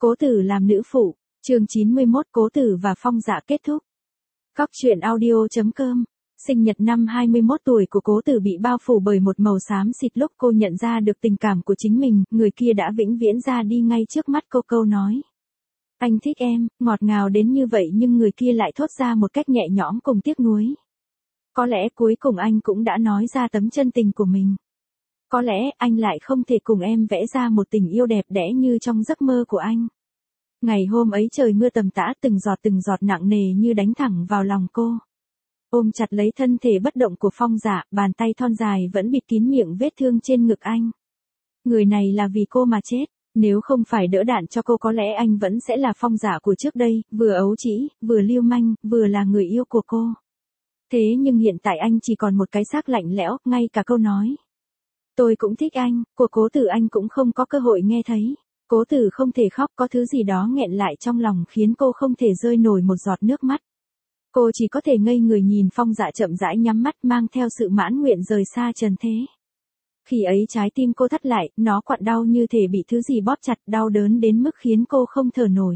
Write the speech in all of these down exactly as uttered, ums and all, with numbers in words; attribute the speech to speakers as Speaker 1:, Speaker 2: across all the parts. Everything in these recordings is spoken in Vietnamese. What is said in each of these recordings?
Speaker 1: Cố Tử làm nữ phụ, chương chín mươi mốt Cố Tử và Phong Dạ kết thúc. Góc truyện audio.com. Sinh nhật năm hai mươi mốt tuổi của Cố Tử bị bao phủ bởi một màu xám xịt lúc cô nhận ra được tình cảm của chính mình, người kia đã vĩnh viễn ra đi ngay trước mắt cô. Câu nói "Anh thích em", ngọt ngào đến như vậy nhưng người kia lại thốt ra một cách nhẹ nhõm cùng tiếc nuối. Có lẽ cuối cùng anh cũng đã nói ra tấm chân tình của mình. Có lẽ anh lại không thể cùng em vẽ ra một tình yêu đẹp đẽ như trong giấc mơ của anh. Ngày hôm ấy trời mưa tầm tã, từng giọt từng giọt nặng nề như đánh thẳng vào lòng cô. Ôm chặt lấy thân thể bất động của Phong Dạ, bàn tay thon dài vẫn bịt kín miệng vết thương trên ngực anh. Người này là vì cô mà chết, nếu không phải đỡ đạn cho cô có lẽ anh vẫn sẽ là Phong Dạ của trước đây, vừa ấu trĩ, vừa lưu manh, vừa là người yêu của cô. Thế nhưng hiện tại anh chỉ còn một cái xác lạnh lẽo, ngay cả câu nói "Tôi cũng thích anh" của Cố Tử anh cũng không có cơ hội nghe thấy. Cố Tử không thể khóc, có thứ gì đó nghẹn lại trong lòng khiến cô không thể rơi nổi một giọt nước mắt. Cô chỉ có thể ngây người nhìn Phong Dạ chậm rãi nhắm mắt mang theo sự mãn nguyện rời xa trần thế. Khi ấy trái tim cô thắt lại, nó quặn đau như thể bị thứ gì bóp chặt, đau đớn đến mức khiến cô không thở nổi.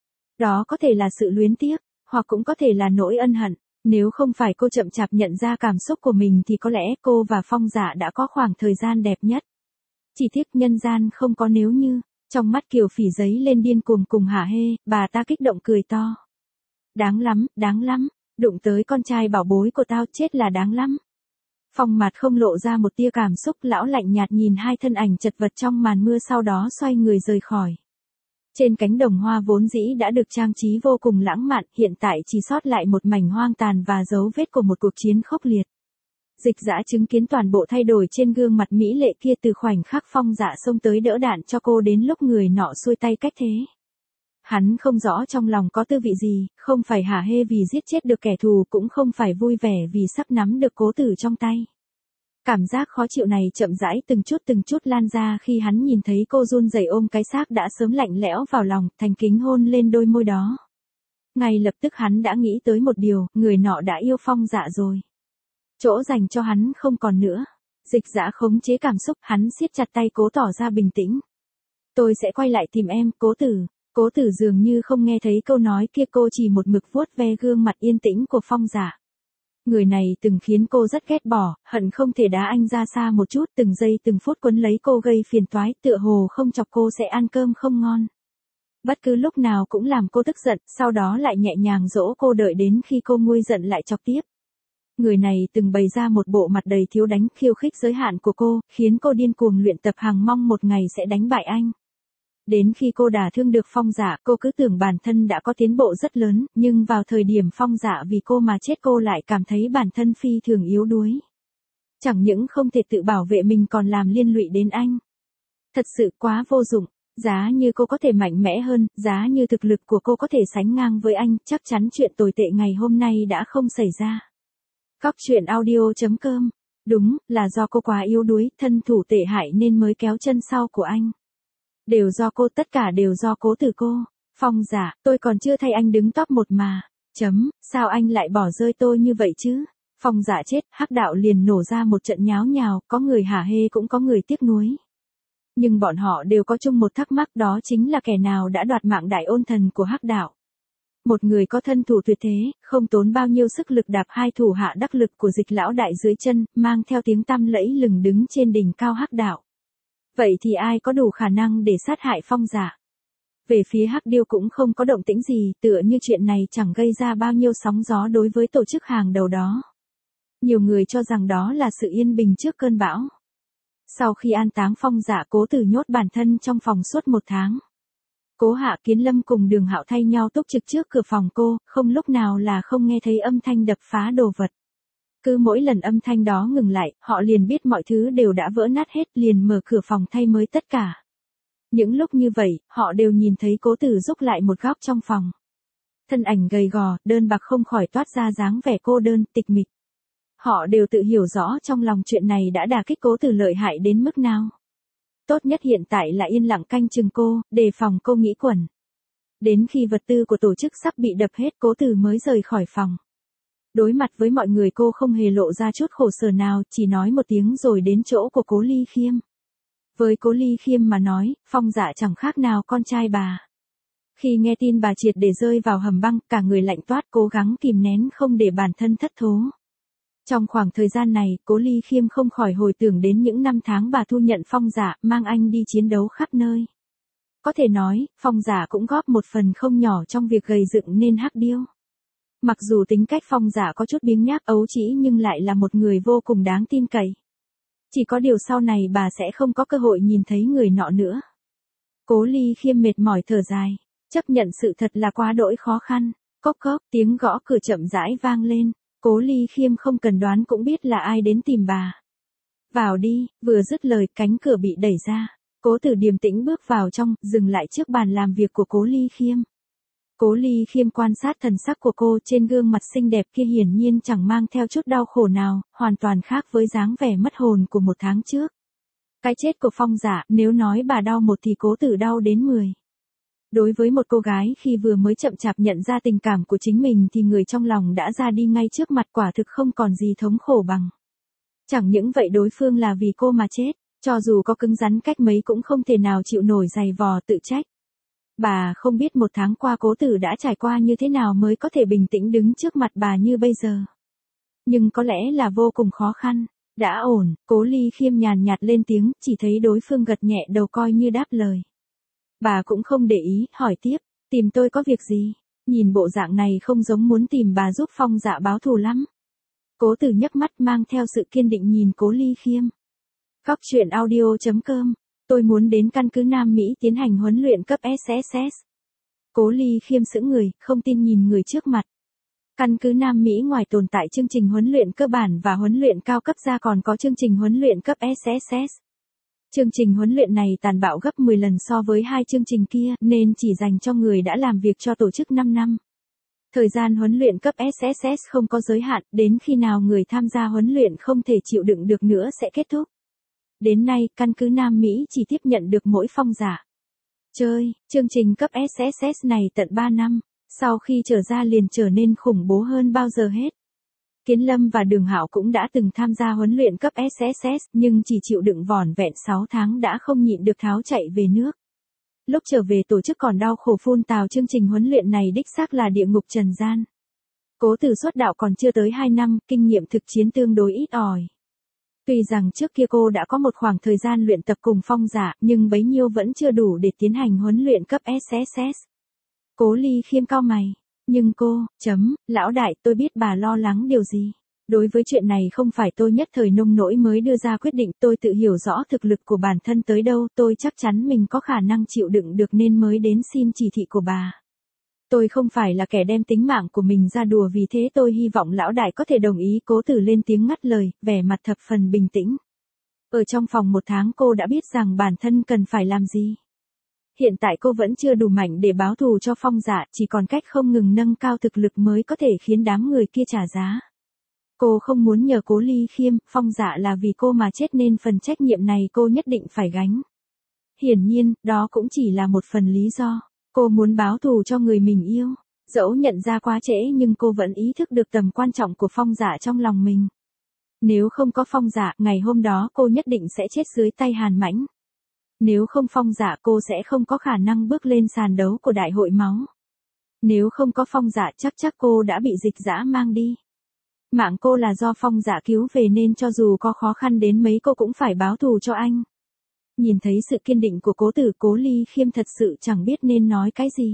Speaker 1: Đó có thể là sự luyến tiếc, hoặc cũng có thể là nỗi ân hận. Nếu không phải cô chậm chạp nhận ra cảm xúc của mình thì có lẽ cô và Phong Dạ đã có khoảng thời gian đẹp nhất. Chỉ tiếc nhân gian không có nếu như. Trong mắt Kiều Phỉ giấy lên điên cuồng cùng hả hê, bà ta kích động cười to. Đáng lắm, đáng lắm, đụng tới con trai bảo bối của tao, chết là đáng lắm. Phong Mạt không lộ ra một tia cảm xúc, lão lạnh nhạt nhìn hai thân ảnh chật vật trong màn mưa sau đó xoay người rời khỏi. Trên cánh đồng hoa vốn dĩ đã được trang trí vô cùng lãng mạn, hiện tại chỉ sót lại một mảnh hoang tàn và dấu vết của một cuộc chiến khốc liệt. Dịch Dã chứng kiến toàn bộ thay đổi trên gương mặt mỹ lệ kia từ khoảnh khắc Phong Dạ xông tới đỡ đạn cho cô đến lúc người nọ xuôi tay cách thế. Hắn không rõ trong lòng có tư vị gì, không phải hả hê vì giết chết được kẻ thù, cũng không phải vui vẻ vì sắp nắm được Cố Tử trong tay. Cảm giác khó chịu này chậm rãi từng chút từng chút lan ra khi hắn nhìn thấy cô run rẩy ôm cái xác đã sớm lạnh lẽo vào lòng, thành kính hôn lên đôi môi đó. Ngay lập tức hắn đã nghĩ tới một điều, người nọ đã yêu Phong Dạ rồi. Chỗ dành cho hắn không còn nữa. Dịch Dã khống chế cảm xúc, hắn siết chặt tay cố tỏ ra bình tĩnh. Tôi sẽ quay lại tìm em, Cố Tử. Cố Tử dường như không nghe thấy câu nói kia, cô chỉ một mực vuốt ve gương mặt yên tĩnh của Phong Dạ. Người này từng khiến cô rất ghét bỏ, hận không thể đá anh ra xa một chút, từng giây từng phút quấn lấy cô gây phiền toái, tựa hồ không chọc cô sẽ ăn cơm không ngon. Bất cứ lúc nào cũng làm cô tức giận, sau đó lại nhẹ nhàng dỗ cô đợi đến khi cô nguôi giận lại chọc tiếp. Người này từng bày ra một bộ mặt đầy thiếu đánh, khiêu khích giới hạn của cô, khiến cô điên cuồng luyện tập hằng mong một ngày sẽ đánh bại anh. Đến khi cô đả thương được Phong Dạ, cô cứ tưởng bản thân đã có tiến bộ rất lớn, nhưng vào thời điểm Phong Dạ vì cô mà chết cô lại cảm thấy bản thân phi thường yếu đuối. Chẳng những không thể tự bảo vệ mình còn làm liên lụy đến anh. Thật sự quá vô dụng, giá như cô có thể mạnh mẽ hơn, giá như thực lực của cô có thể sánh ngang với anh, chắc chắn chuyện tồi tệ ngày hôm nay đã không xảy ra. Góc truyện audio.com. Đúng, là do cô quá yếu đuối, thân thủ tệ hại nên mới kéo chân sau của anh. Đều do cô, tất cả đều do Cố Tử cô. Phong Dạ, tôi còn chưa thay anh đứng top một mà. Chấm, sao anh lại bỏ rơi tôi như vậy chứ? Phong Dạ chết, Hắc Đạo liền nổ ra một trận nháo nhào, có người hả hê cũng có người tiếc nuối. Nhưng bọn họ đều có chung một thắc mắc, đó chính là kẻ nào đã đoạt mạng Đại Ôn Thần của Hắc Đạo. Một người có thân thủ tuyệt thế, không tốn bao nhiêu sức lực đạp hai thủ hạ đắc lực của Dịch lão đại dưới chân, mang theo tiếng tăm lẫy lừng đứng trên đỉnh cao Hắc Đạo. Vậy thì ai có đủ khả năng để sát hại Phong Dạ? Về phía Hắc Điêu cũng không có động tĩnh gì, tựa như chuyện này chẳng gây ra bao nhiêu sóng gió đối với tổ chức hàng đầu đó. Nhiều người cho rằng đó là sự yên bình trước cơn bão. Sau khi an táng Phong Dạ, Cố Tử nhốt bản thân trong phòng suốt một tháng. Cố Hạ Kiến Lâm cùng Đường Hạo thay nhau túc trực trước cửa phòng cô, không lúc nào là không nghe thấy âm thanh đập phá đồ vật. Cứ mỗi lần âm thanh đó ngừng lại, họ liền biết mọi thứ đều đã vỡ nát hết, liền mở cửa phòng thay mới tất cả. Những lúc như vậy, họ đều nhìn thấy Cố Tử rúc lại một góc trong phòng. Thân ảnh gầy gò, đơn bạc không khỏi toát ra dáng vẻ cô đơn, tịch mịch. Họ đều tự hiểu rõ trong lòng chuyện này đã đả kích Cố Tử lợi hại đến mức nào. Tốt nhất hiện tại là yên lặng canh chừng cô, đề phòng cô nghĩ quẩn. Đến khi vật tư của tổ chức sắp bị đập hết, Cố Tử mới rời khỏi phòng. Đối mặt với mọi người cô không hề lộ ra chút khổ sở nào, chỉ nói một tiếng rồi đến chỗ của Cố Ly Khiêm. Với Cố Ly Khiêm mà nói, Phong Dạ chẳng khác nào con trai bà. Khi nghe tin bà triệt để rơi vào hầm băng, cả người lạnh toát, cố gắng kìm nén không để bản thân thất thố. Trong khoảng thời gian này, Cố Ly Khiêm không khỏi hồi tưởng đến những năm tháng bà thu nhận Phong Dạ, mang anh đi chiến đấu khắp nơi. Có thể nói, Phong Dạ cũng góp một phần không nhỏ trong việc gầy dựng nên Hắc Điêu. Mặc dù tính cách Phong Dạ có chút biếng nhác ấu trĩ nhưng lại là một người vô cùng đáng tin cậy. Chỉ có điều sau này bà sẽ không có cơ hội nhìn thấy người nọ nữa. Cố Ly Khiêm mệt mỏi thở dài, chấp nhận sự thật là quá đỗi khó khăn. Cốc cốc, tiếng gõ cửa chậm rãi vang lên. Cố Ly Khiêm không cần đoán cũng biết là ai đến tìm bà. Vào đi, vừa dứt lời cánh cửa bị đẩy ra. Cố Tử điềm tĩnh bước vào trong, dừng lại trước bàn làm việc của Cố Ly Khiêm. Cố Ly Khiêm quan sát thần sắc của cô, trên gương mặt xinh đẹp kia hiển nhiên chẳng mang theo chút đau khổ nào, hoàn toàn khác với dáng vẻ mất hồn của một tháng trước. Cái chết của Phong Dạ, nếu nói bà đau một thì Cố Tử đau đến mười. Đối với một cô gái khi vừa mới chậm chạp nhận ra tình cảm của chính mình thì người trong lòng đã ra đi ngay trước mặt, quả thực không còn gì thống khổ bằng. Chẳng những vậy đối phương là vì cô mà chết, cho dù có cứng rắn cách mấy cũng không thể nào chịu nổi giày vò tự trách. Bà không biết một tháng qua Cố Tử đã trải qua như thế nào mới có thể bình tĩnh đứng trước mặt bà như bây giờ. Nhưng có lẽ là vô cùng khó khăn. Đã ổn, Cố Ly Khiêm nhàn nhạt lên tiếng, chỉ thấy đối phương gật nhẹ đầu coi như đáp lời. Bà cũng không để ý, hỏi tiếp, tìm tôi có việc gì? Nhìn bộ dạng này không giống muốn tìm bà giúp Phong Dạ báo thù lắm. Cố Tử nhấc mắt mang theo sự kiên định nhìn Cố Ly Khiêm. Góc truyện audio chấm com, tôi muốn đến căn cứ Nam Mỹ tiến hành huấn luyện cấp ét ét ét. Cố Ly Khiêm sững người, không tin nhìn người trước mặt. Căn cứ Nam Mỹ ngoài tồn tại chương trình huấn luyện cơ bản và huấn luyện cao cấp ra còn có chương trình huấn luyện cấp ét ét ét. Chương trình huấn luyện này tàn bạo gấp mười lần so với hai chương trình kia nên chỉ dành cho người đã làm việc cho tổ chức năm năm. Thời gian huấn luyện cấp ét ét ét không có giới hạn, đến khi nào người tham gia huấn luyện không thể chịu đựng được nữa sẽ kết thúc. Đến nay, căn cứ Nam Mỹ chỉ tiếp nhận được mỗi Phong Dạ. Chơi, chương trình cấp ét ét ét này tận ba năm, sau khi trở ra liền trở nên khủng bố hơn bao giờ hết. Kiến Lâm và Đường Hạo cũng đã từng tham gia huấn luyện cấp ét ét ét, nhưng chỉ chịu đựng vỏn vẹn sáu tháng đã không nhịn được tháo chạy về nước. Lúc trở về tổ chức còn đau khổ phun tào chương trình huấn luyện này đích xác là địa ngục trần gian. Cố Tử xuất đạo còn chưa tới hai năm, kinh nghiệm thực chiến tương đối ít ỏi. Tuy rằng trước kia cô đã có một khoảng thời gian luyện tập cùng Phong Dạ, nhưng bấy nhiêu vẫn chưa đủ để tiến hành huấn luyện cấp ét ét ét. Cố Ly Khiêm cau mày. Nhưng cô, chấm, lão đại, tôi biết bà lo lắng điều gì. Đối với chuyện này không phải tôi nhất thời nông nỗi mới đưa ra quyết định, tôi tự hiểu rõ thực lực của bản thân tới đâu, tôi chắc chắn mình có khả năng chịu đựng được nên mới đến xin chỉ thị của bà. Tôi không phải là kẻ đem tính mạng của mình ra đùa, vì thế tôi hy vọng lão đại có thể đồng ý. Cố Tử lên tiếng ngắt lời, vẻ mặt thập phần bình tĩnh. Ở trong phòng một tháng cô đã biết rằng bản thân cần phải làm gì. Hiện tại cô vẫn chưa đủ mạnh để báo thù cho Phong Dạ, chỉ còn cách không ngừng nâng cao thực lực mới có thể khiến đám người kia trả giá. Cô không muốn nhờ Cố Ly Khiêm, Phong Dạ là vì cô mà chết nên phần trách nhiệm này cô nhất định phải gánh. Hiển nhiên, đó cũng chỉ là một phần lý do. Cô muốn báo thù cho người mình yêu. Dẫu nhận ra quá trễ nhưng cô vẫn ý thức được tầm quan trọng của Phong Dạ trong lòng mình. Nếu không có Phong Dạ, ngày hôm đó cô nhất định sẽ chết dưới tay Hàn Mãnh. Nếu không Phong Dạ cô sẽ không có khả năng bước lên sàn đấu của đại hội máu. Nếu không có Phong Dạ chắc chắc cô đã bị Dịch Dã mang đi. Mạng cô là do Phong Dạ cứu về nên cho dù có khó khăn đến mấy cô cũng phải báo thù cho anh. Nhìn thấy sự kiên định của Cố Tử, Cố Ly Khiêm thật sự chẳng biết nên nói cái gì.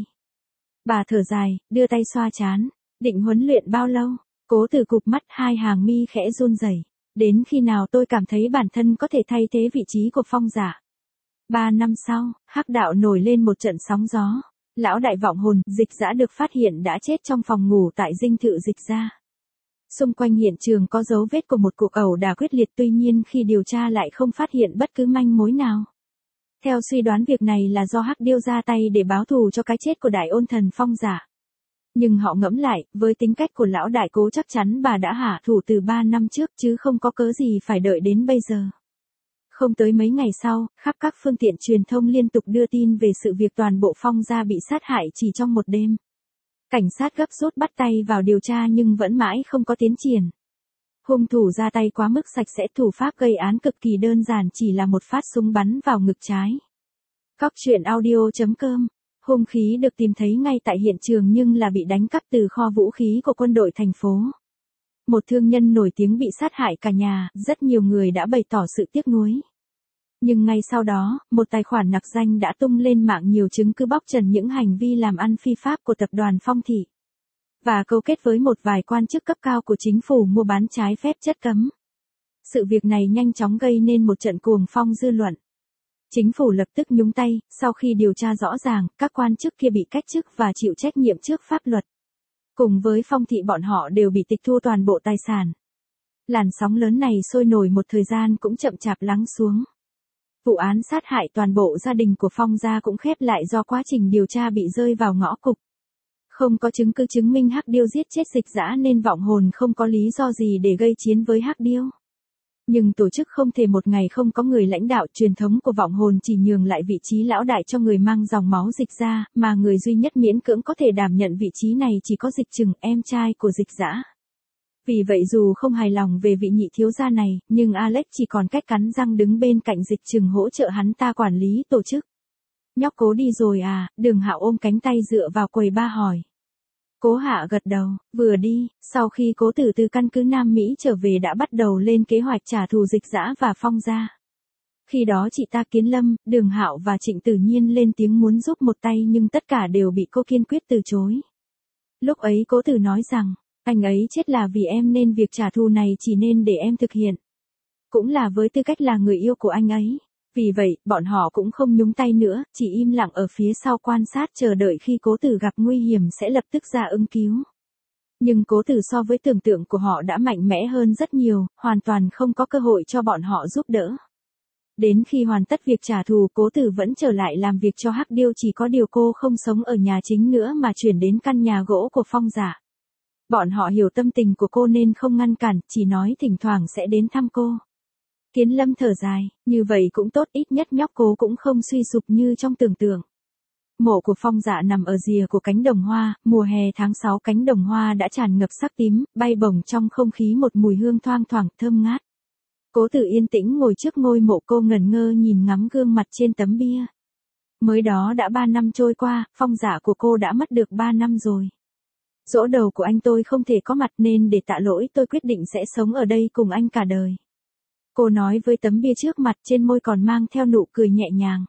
Speaker 1: Bà thở dài, đưa tay xoa trán. Định huấn luyện bao lâu? Cố Tử cụp mắt, hai hàng mi khẽ run rẩy. Đến khi nào tôi cảm thấy bản thân có thể thay thế vị trí của Phong Dạ? Ba năm sau, Hắc Đạo nổi lên một trận sóng gió. Lão đại vọng hồn, Dịch Dã được phát hiện đã chết trong phòng ngủ tại dinh thự Dịch gia. Xung quanh hiện trường có dấu vết của một cuộc ẩu đả quyết liệt, tuy nhiên khi điều tra lại không phát hiện bất cứ manh mối nào. Theo suy đoán việc này là do Hắc Điêu ra tay để báo thù cho cái chết của đại ôn thần Phong Dạ. Nhưng họ ngẫm lại, với tính cách của lão đại Cố chắc chắn bà đã hạ thủ từ ba năm trước chứ không có cớ gì phải đợi đến bây giờ. Không tới mấy ngày sau, khắp các phương tiện truyền thông liên tục đưa tin về sự việc toàn bộ Phong gia bị sát hại chỉ trong một đêm. Cảnh sát gấp rút bắt tay vào điều tra nhưng vẫn mãi không có tiến triển. Hung thủ ra tay quá mức sạch sẽ, thủ pháp gây án cực kỳ đơn giản, chỉ là một phát súng bắn vào ngực trái. Góc truyện audio chấm com Hung khí được tìm thấy ngay tại hiện trường nhưng là bị đánh cắp từ kho vũ khí của quân đội thành phố. Một thương nhân nổi tiếng bị sát hại cả nhà, rất nhiều người đã bày tỏ sự tiếc nuối. Nhưng ngay sau đó, một tài khoản nặc danh đã tung lên mạng nhiều chứng cứ bóc trần những hành vi làm ăn phi pháp của tập đoàn Phong Thị. Và câu kết với một vài quan chức cấp cao của chính phủ mua bán trái phép chất cấm. Sự việc này nhanh chóng gây nên một trận cuồng phong dư luận. Chính phủ lập tức nhúng tay, sau khi điều tra rõ ràng, các quan chức kia bị cách chức và chịu trách nhiệm trước pháp luật. Cùng với Phong Thị bọn họ đều bị tịch thu toàn bộ tài sản. Làn sóng lớn này sôi nổi một thời gian cũng chậm chạp lắng xuống. Vụ án sát hại toàn bộ gia đình của Phong gia cũng khép lại do quá trình điều tra bị rơi vào ngõ cụt. Không có chứng cứ chứng minh Hắc Điêu giết chết Dịch Dã nên Vọng Hồn không có lý do gì để gây chiến với Hắc Điêu. Nhưng tổ chức không thể một ngày không có người lãnh đạo, truyền thống của Vọng Hồn chỉ nhường lại vị trí lão đại cho người mang dòng máu Dịch gia, mà người duy nhất miễn cưỡng có thể đảm nhận vị trí này chỉ có Dịch Trừng, em trai của Dịch Dã. Vì vậy dù không hài lòng về vị nhị thiếu gia này, nhưng Alex chỉ còn cách cắn răng đứng bên cạnh Dịch Trừng hỗ trợ hắn ta quản lý tổ chức. Nhóc Cố đi rồi à? Đường Hạo ôm cánh tay dựa vào quầy ba hỏi. Cố Hạ gật đầu, vừa đi, sau khi Cố Tử từ căn cứ Nam Mỹ trở về đã bắt đầu lên kế hoạch trả thù Dịch Dã và Phong gia. Khi đó chị ta Kiến Lâm, Đường Hạo và Trịnh Tử Nhiên lên tiếng muốn giúp một tay nhưng tất cả đều bị cô kiên quyết từ chối. Lúc ấy Cố Tử nói rằng, anh ấy chết là vì em nên việc trả thù này chỉ nên để em thực hiện. Cũng là với tư cách là người yêu của anh ấy. Vì vậy, bọn họ cũng không nhúng tay nữa, chỉ im lặng ở phía sau quan sát chờ đợi khi Cố Tử gặp nguy hiểm sẽ lập tức ra ứng cứu. Nhưng Cố Tử so với tưởng tượng của họ đã mạnh mẽ hơn rất nhiều, hoàn toàn không có cơ hội cho bọn họ giúp đỡ. Đến khi hoàn tất việc trả thù, Cố Tử vẫn trở lại làm việc cho Hắc Điêu, chỉ có điều cô không sống ở nhà chính nữa mà chuyển đến căn nhà gỗ của Phong gia. Bọn họ hiểu tâm tình của cô nên không ngăn cản, chỉ nói thỉnh thoảng sẽ đến thăm cô. Kiến Lâm thở dài, như vậy cũng tốt, ít nhất nhóc Cố cũng không suy sụp như trong tưởng tượng. Mộ của Phong Dạ nằm ở rìa của cánh đồng hoa, mùa hè tháng sáu cánh đồng hoa đã tràn ngập sắc tím, bay bổng trong không khí một mùi hương thoang thoảng thơm ngát. Cố Tử yên tĩnh ngồi trước ngôi mộ, cô ngẩn ngơ nhìn ngắm gương mặt trên tấm bia. Mới đó đã ba năm trôi qua, Phong Dạ của cô đã mất được ba năm rồi. Giỗ đầu của anh tôi không thể có mặt nên để tạ lỗi tôi quyết định sẽ sống ở đây cùng anh cả đời. Cô nói với tấm bia trước mặt, trên môi còn mang theo nụ cười nhẹ nhàng.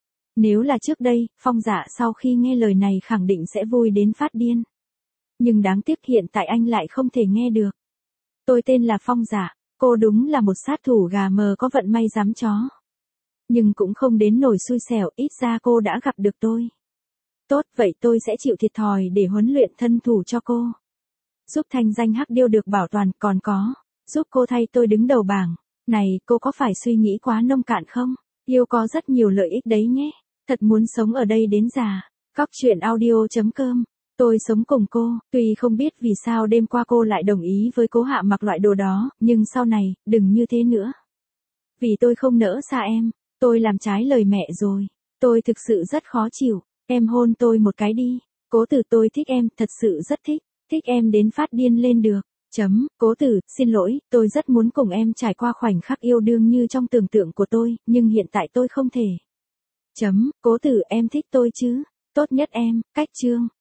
Speaker 1: Nếu là trước đây, Phong Dạ sau khi nghe lời này khẳng định sẽ vui đến phát điên. Nhưng đáng tiếc hiện tại anh lại không thể nghe được. Tôi tên là Phong Dạ, cô đúng là một sát thủ gà mờ có vận may dám chó. Nhưng cũng không đến nổi xui xẻo, ít ra cô đã gặp được tôi. Tốt, vậy tôi sẽ chịu thiệt thòi để huấn luyện thân thủ cho cô. Giúp thanh danh Hắc Điêu được bảo toàn, còn có, giúp cô thay tôi đứng đầu bảng. Này, cô có phải suy nghĩ quá nông cạn không? Yêu có rất nhiều lợi ích đấy nhé. Thật muốn sống ở đây đến già. Cóc truyện audio chấm com. Tôi sống cùng cô, tuy không biết vì sao đêm qua cô lại đồng ý với Cố Hạ mặc loại đồ đó, nhưng sau này, đừng như thế nữa. Vì tôi không nỡ xa em, tôi làm trái lời mẹ rồi. Tôi thực sự rất khó chịu. Em hôn tôi một cái đi. Cố Tử, tôi thích em, thật sự rất thích. Thích em đến phát điên lên được. Chấm, Cố Tử, xin lỗi, tôi rất muốn cùng em trải qua khoảnh khắc yêu đương như trong tưởng tượng của tôi, nhưng hiện tại tôi không thể. Chấm, Cố Tử, em thích tôi chứ? Tốt nhất em, cách chương.